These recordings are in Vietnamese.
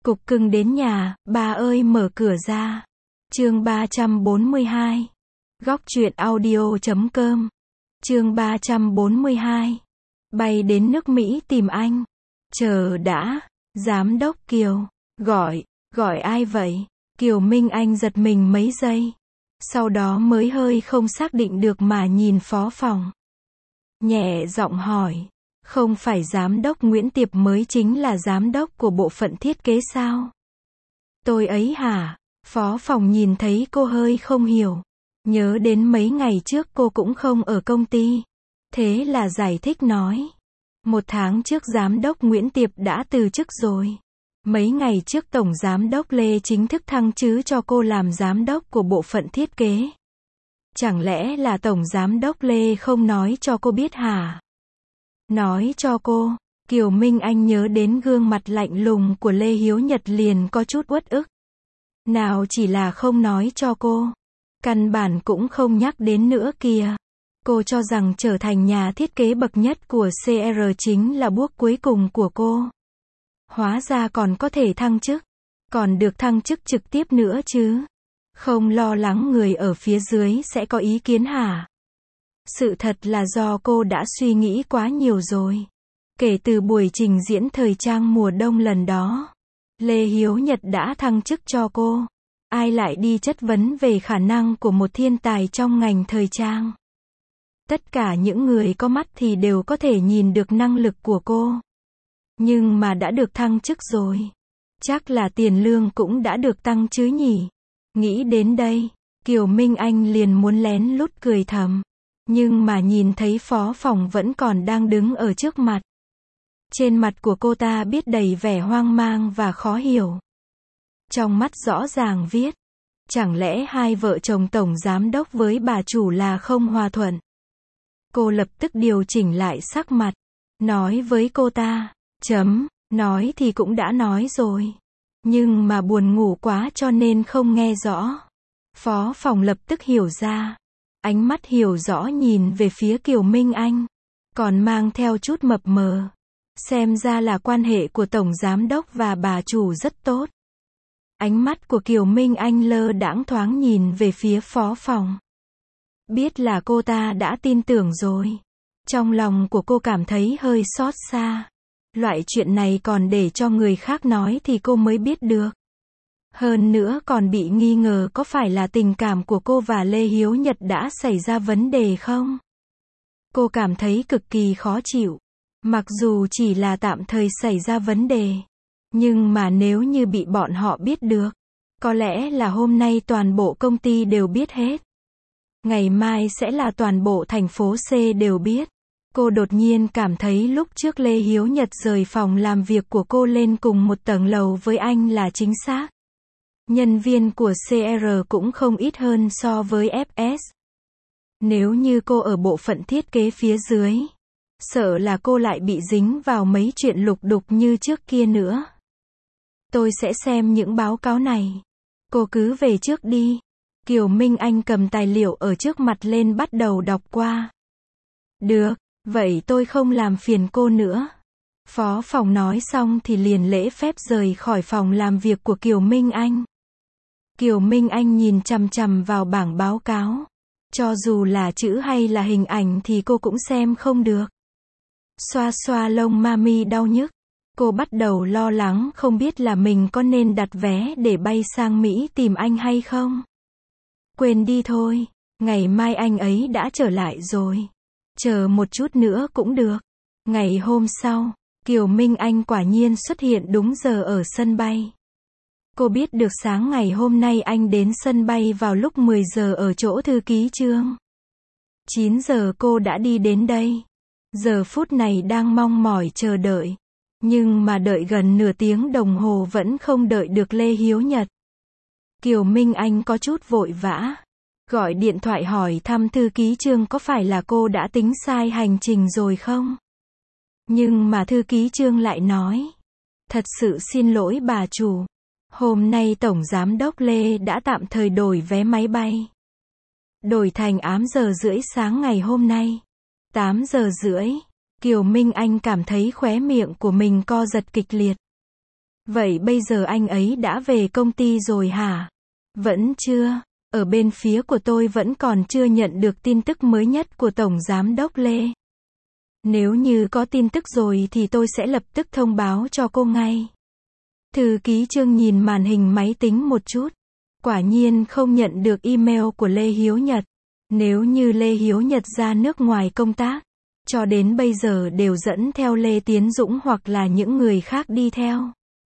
Cục cưng đến nhà, ba ơi mở cửa ra. Chương 342. Góc truyện audio.com. Chương 342. Bay đến nước Mỹ tìm anh. Chờ đã, Giám đốc Kiều. Gọi ai vậy? Kiều Minh Anh giật mình mấy giây. Sau đó mới hơi không xác định được mà nhìn phó phòng. Nhẹ giọng hỏi. Không phải giám đốc Nguyễn Tiệp mới chính là giám đốc của bộ phận thiết kế sao? Tôi ấy hả? Phó phòng nhìn thấy cô hơi không hiểu. Nhớ đến mấy ngày trước cô cũng không ở công ty. Thế là giải thích nói. 1 tháng trước giám đốc Nguyễn Tiệp đã từ chức rồi. Mấy ngày trước tổng giám đốc Lê chính thức thăng chức cho cô làm giám đốc của bộ phận thiết kế. Chẳng lẽ là tổng giám đốc Lê không nói cho cô biết hả? Nói cho cô. Kiều Minh Anh nhớ đến gương mặt lạnh lùng của Lê Hiếu Nhật liền có chút uất ức. Nào chỉ là không nói cho cô. Căn bản cũng không nhắc đến nữa kìa. Cô cho rằng trở thành nhà thiết kế bậc nhất của CR chính là bước cuối cùng của cô. Hóa ra còn có thể thăng chức. Còn được thăng chức trực tiếp nữa chứ. Không lo lắng người ở phía dưới sẽ có ý kiến hả? Sự thật là do cô đã suy nghĩ quá nhiều rồi. Kể từ buổi trình diễn thời trang mùa đông lần đó, Lê Hiếu Nhật đã thăng chức cho cô. Ai lại đi chất vấn về khả năng của một thiên tài trong ngành thời trang? Tất cả những người có mắt thì đều có thể nhìn được năng lực của cô. Nhưng mà đã được thăng chức rồi. Chắc là tiền lương cũng đã được tăng chứ nhỉ? Nghĩ đến đây, Kiều Minh Anh liền muốn lén lút cười thầm. Nhưng mà nhìn thấy phó phòng vẫn còn đang đứng ở trước mặt. Trên mặt của cô ta biết đầy vẻ hoang mang và khó hiểu. Trong mắt rõ ràng viết. Chẳng lẽ hai vợ chồng tổng giám đốc với bà chủ là không hòa thuận? Cô lập tức điều chỉnh lại sắc mặt. Nói với cô ta. Nói thì cũng đã nói rồi. Nhưng mà buồn ngủ quá cho nên không nghe rõ. Phó phòng lập tức hiểu ra. Ánh mắt hiểu rõ nhìn về phía Kiều Minh Anh. Còn mang theo chút mập mờ. Xem ra là quan hệ của tổng giám đốc và bà chủ rất tốt. Ánh mắt của Kiều Minh Anh lơ đãng thoáng nhìn về phía phó phòng. Biết là cô ta đã tin tưởng rồi. Trong lòng của cô cảm thấy hơi xót xa. Loại chuyện này còn để cho người khác nói thì cô mới biết được. Hơn nữa còn bị nghi ngờ có phải là tình cảm của cô và Lê Hiếu Nhật đã xảy ra vấn đề không? Cô cảm thấy cực kỳ khó chịu. Mặc dù chỉ là tạm thời xảy ra vấn đề. Nhưng mà nếu như bị bọn họ biết được, có lẽ là hôm nay toàn bộ công ty đều biết hết. Ngày mai sẽ là toàn bộ thành phố C đều biết. Cô đột nhiên cảm thấy lúc trước Lê Hiếu Nhật rời phòng làm việc của cô lên cùng một tầng lầu với anh là chính xác. Nhân viên của CR cũng không ít hơn so với FS. Nếu như cô ở bộ phận thiết kế phía dưới, sợ là cô lại bị dính vào mấy chuyện lục đục như trước kia nữa. Tôi sẽ xem những báo cáo này. Cô cứ về trước đi. Kiều Minh Anh cầm tài liệu ở trước mặt lên bắt đầu đọc qua. Được, vậy tôi không làm phiền cô nữa. Phó phòng nói xong thì liền lễ phép rời khỏi phòng làm việc của Kiều Minh Anh. Kiều Minh Anh nhìn chằm chằm vào bảng báo cáo. Cho dù là chữ hay là hình ảnh thì cô cũng xem không được. Xoa xoa lông mami đau nhức. Cô bắt đầu lo lắng không biết là mình có nên đặt vé để bay sang Mỹ tìm anh hay không. Quên đi thôi. Ngày mai anh ấy đã trở lại rồi. Chờ một chút nữa cũng được. Ngày hôm sau, Kiều Minh Anh quả nhiên xuất hiện đúng giờ ở sân bay. Cô biết được sáng ngày hôm nay anh đến sân bay vào lúc 10 giờ ở chỗ thư ký Trương. 9 giờ cô đã đi đến đây. Giờ phút này đang mong mỏi chờ đợi. Nhưng mà đợi gần nửa tiếng đồng hồ vẫn không đợi được Lê Hiếu Nhật. Kiều Minh Anh có chút vội vã. Gọi điện thoại hỏi thăm thư ký Trương có phải là cô đã tính sai hành trình rồi không? Nhưng mà thư ký Trương lại nói. Thật sự xin lỗi bà chủ. Hôm nay Tổng Giám đốc Lê đã tạm thời đổi vé máy bay. Đổi thành 8 giờ rưỡi sáng ngày hôm nay. 8 giờ rưỡi. Kiều Minh Anh cảm thấy khóe miệng của mình co giật kịch liệt. Vậy bây giờ anh ấy đã về công ty rồi hả? Vẫn chưa. Ở bên phía của tôi vẫn còn chưa nhận được tin tức mới nhất của Tổng Giám đốc Lê. Nếu như có tin tức rồi thì tôi sẽ lập tức thông báo cho cô ngay. Thư ký Trương nhìn màn hình máy tính một chút. Quả nhiên không nhận được email của Lê Hiếu Nhật. Nếu như Lê Hiếu Nhật ra nước ngoài công tác, cho đến bây giờ đều dẫn theo Lê Tiến Dũng hoặc là những người khác đi theo.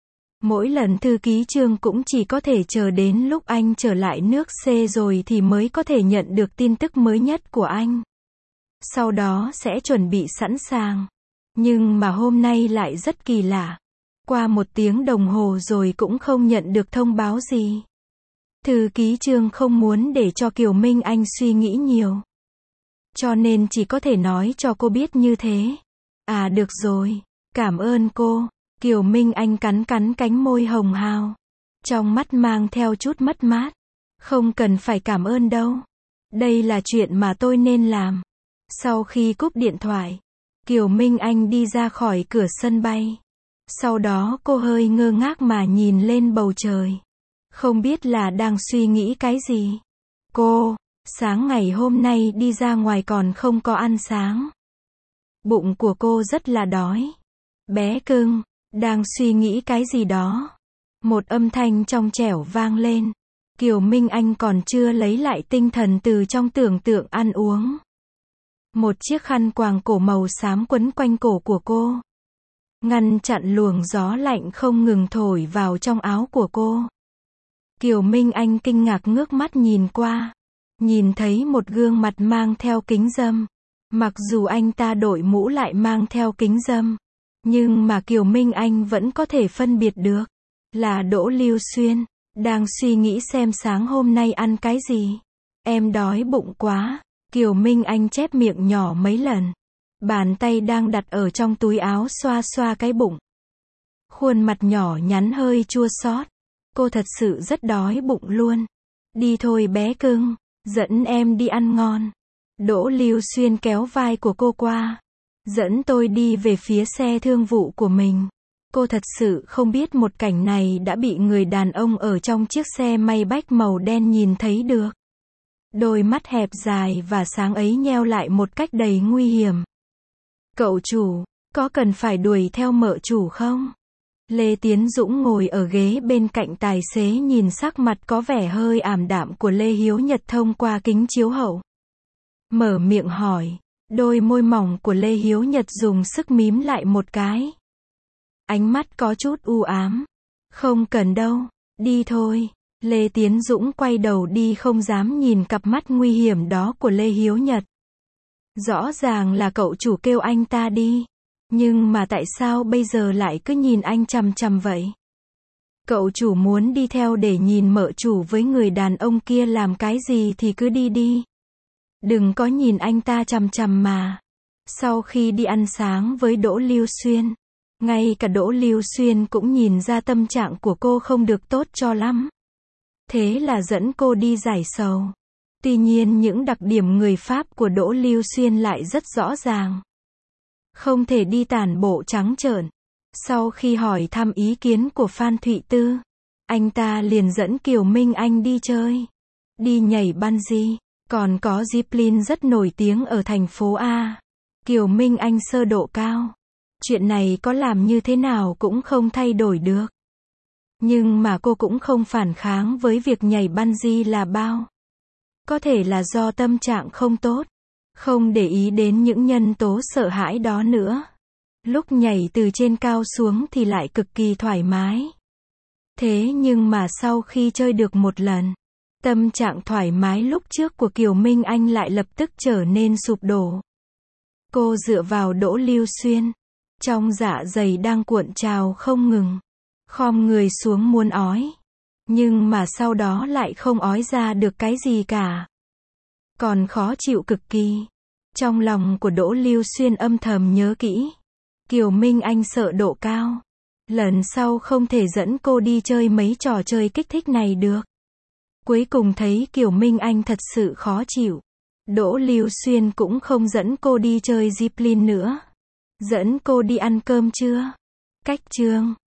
Mỗi lần thư ký Trương cũng chỉ có thể chờ đến lúc anh trở lại nước C rồi thì mới có thể nhận được tin tức mới nhất của anh. Sau đó sẽ chuẩn bị sẵn sàng. Nhưng mà hôm nay lại rất kỳ lạ. Qua 1 tiếng đồng hồ rồi cũng không nhận được thông báo gì. Thư ký Trương không muốn để cho Kiều Minh Anh suy nghĩ nhiều. Cho nên chỉ có thể nói cho cô biết như thế. À được rồi, cảm ơn cô. Kiều Minh Anh cắn cánh môi hồng hào. Trong mắt mang theo chút mất mát. Không cần phải cảm ơn đâu. Đây là chuyện mà tôi nên làm. Sau khi cúp điện thoại, Kiều Minh Anh đi ra khỏi cửa sân bay. Sau đó cô hơi ngơ ngác mà nhìn lên bầu trời. Không biết là đang suy nghĩ cái gì. Cô, sáng ngày hôm nay đi ra ngoài còn không có ăn sáng. Bụng của cô rất là đói. Bé cưng, đang suy nghĩ cái gì đó. Một âm thanh trong trẻo vang lên. Kiều Minh Anh còn chưa lấy lại tinh thần từ trong tưởng tượng ăn uống. Một chiếc khăn quàng cổ màu xám quấn quanh cổ của cô. Ngăn chặn luồng gió lạnh không ngừng thổi vào trong áo của cô. Kiều Minh Anh kinh ngạc ngước mắt nhìn qua. Nhìn thấy một gương mặt mang theo kính râm. Mặc dù anh ta đội mũ lại mang theo kính râm. Nhưng mà Kiều Minh Anh vẫn có thể phân biệt được. Là Đỗ Lưu Xuyên. Đang suy nghĩ xem sáng hôm nay ăn cái gì. Em đói bụng quá. Kiều Minh Anh chép miệng nhỏ mấy lần. Bàn tay đang đặt ở trong túi áo xoa xoa cái bụng. Khuôn mặt nhỏ nhắn hơi chua xót. Cô thật sự rất đói bụng luôn. Đi thôi bé cưng, dẫn em đi ăn ngon. Đỗ Lưu Xuyên kéo vai của cô qua. Dẫn tôi đi về phía xe thương vụ của mình. Cô thật sự không biết một cảnh này đã bị người đàn ông ở trong chiếc xe Maybach màu đen nhìn thấy được. Đôi mắt hẹp dài và sáng ấy nheo lại một cách đầy nguy hiểm. Cậu chủ, có cần phải đuổi theo mợ chủ không? Lê Tiến Dũng ngồi ở ghế bên cạnh tài xế nhìn sắc mặt có vẻ hơi ảm đạm của Lê Hiếu Nhật thông qua kính chiếu hậu. Mở miệng hỏi, đôi môi mỏng của Lê Hiếu Nhật dùng sức mím lại một cái. Ánh mắt có chút u ám. Không cần đâu, đi thôi. Lê Tiến Dũng quay đầu đi không dám nhìn cặp mắt nguy hiểm đó của Lê Hiếu Nhật. Rõ ràng là cậu chủ kêu anh ta đi. Nhưng mà tại sao bây giờ lại cứ nhìn anh chằm chằm vậy? Cậu chủ muốn đi theo để nhìn mợ chủ với người đàn ông kia làm cái gì thì cứ đi đi. Đừng có nhìn anh ta chằm chằm mà. Sau khi đi ăn sáng với Đỗ Lưu Xuyên, ngay cả Đỗ Lưu Xuyên cũng nhìn ra tâm trạng của cô không được tốt cho lắm. Thế là dẫn cô đi giải sầu. Tuy nhiên những đặc điểm người Pháp của Đỗ Lưu Xuyên lại rất rõ ràng. Không thể đi tản bộ trắng trợn. Sau khi hỏi thăm ý kiến của Phan Thụy Tư, anh ta liền dẫn Kiều Minh Anh đi chơi. Đi nhảy bungee, còn có zipline rất nổi tiếng ở thành phố A. Kiều Minh Anh sơ độ cao. Chuyện này có làm như thế nào cũng không thay đổi được. Nhưng mà cô cũng không phản kháng với việc nhảy bungee là bao. Có thể là do tâm trạng không tốt. Không để ý đến những nhân tố sợ hãi đó nữa. Lúc nhảy từ trên cao xuống thì lại cực kỳ thoải mái. Thế nhưng mà sau khi chơi được một lần, tâm trạng thoải mái lúc trước của Kiều Minh Anh lại lập tức trở nên sụp đổ. Cô dựa vào Đỗ Lưu Xuyên. Trong dạ dày đang cuộn trào không ngừng. Khom người xuống muốn ói. Nhưng mà sau đó lại không ói ra được cái gì cả. Còn khó chịu cực kỳ. Trong lòng của Đỗ Lưu Xuyên âm thầm nhớ kỹ. Kiều Minh Anh sợ độ cao. Lần sau không thể dẫn cô đi chơi mấy trò chơi kích thích này được. Cuối cùng thấy Kiều Minh Anh thật sự khó chịu. Đỗ Lưu Xuyên cũng không dẫn cô đi chơi zipline nữa. Dẫn cô đi ăn cơm trưa. Cách chương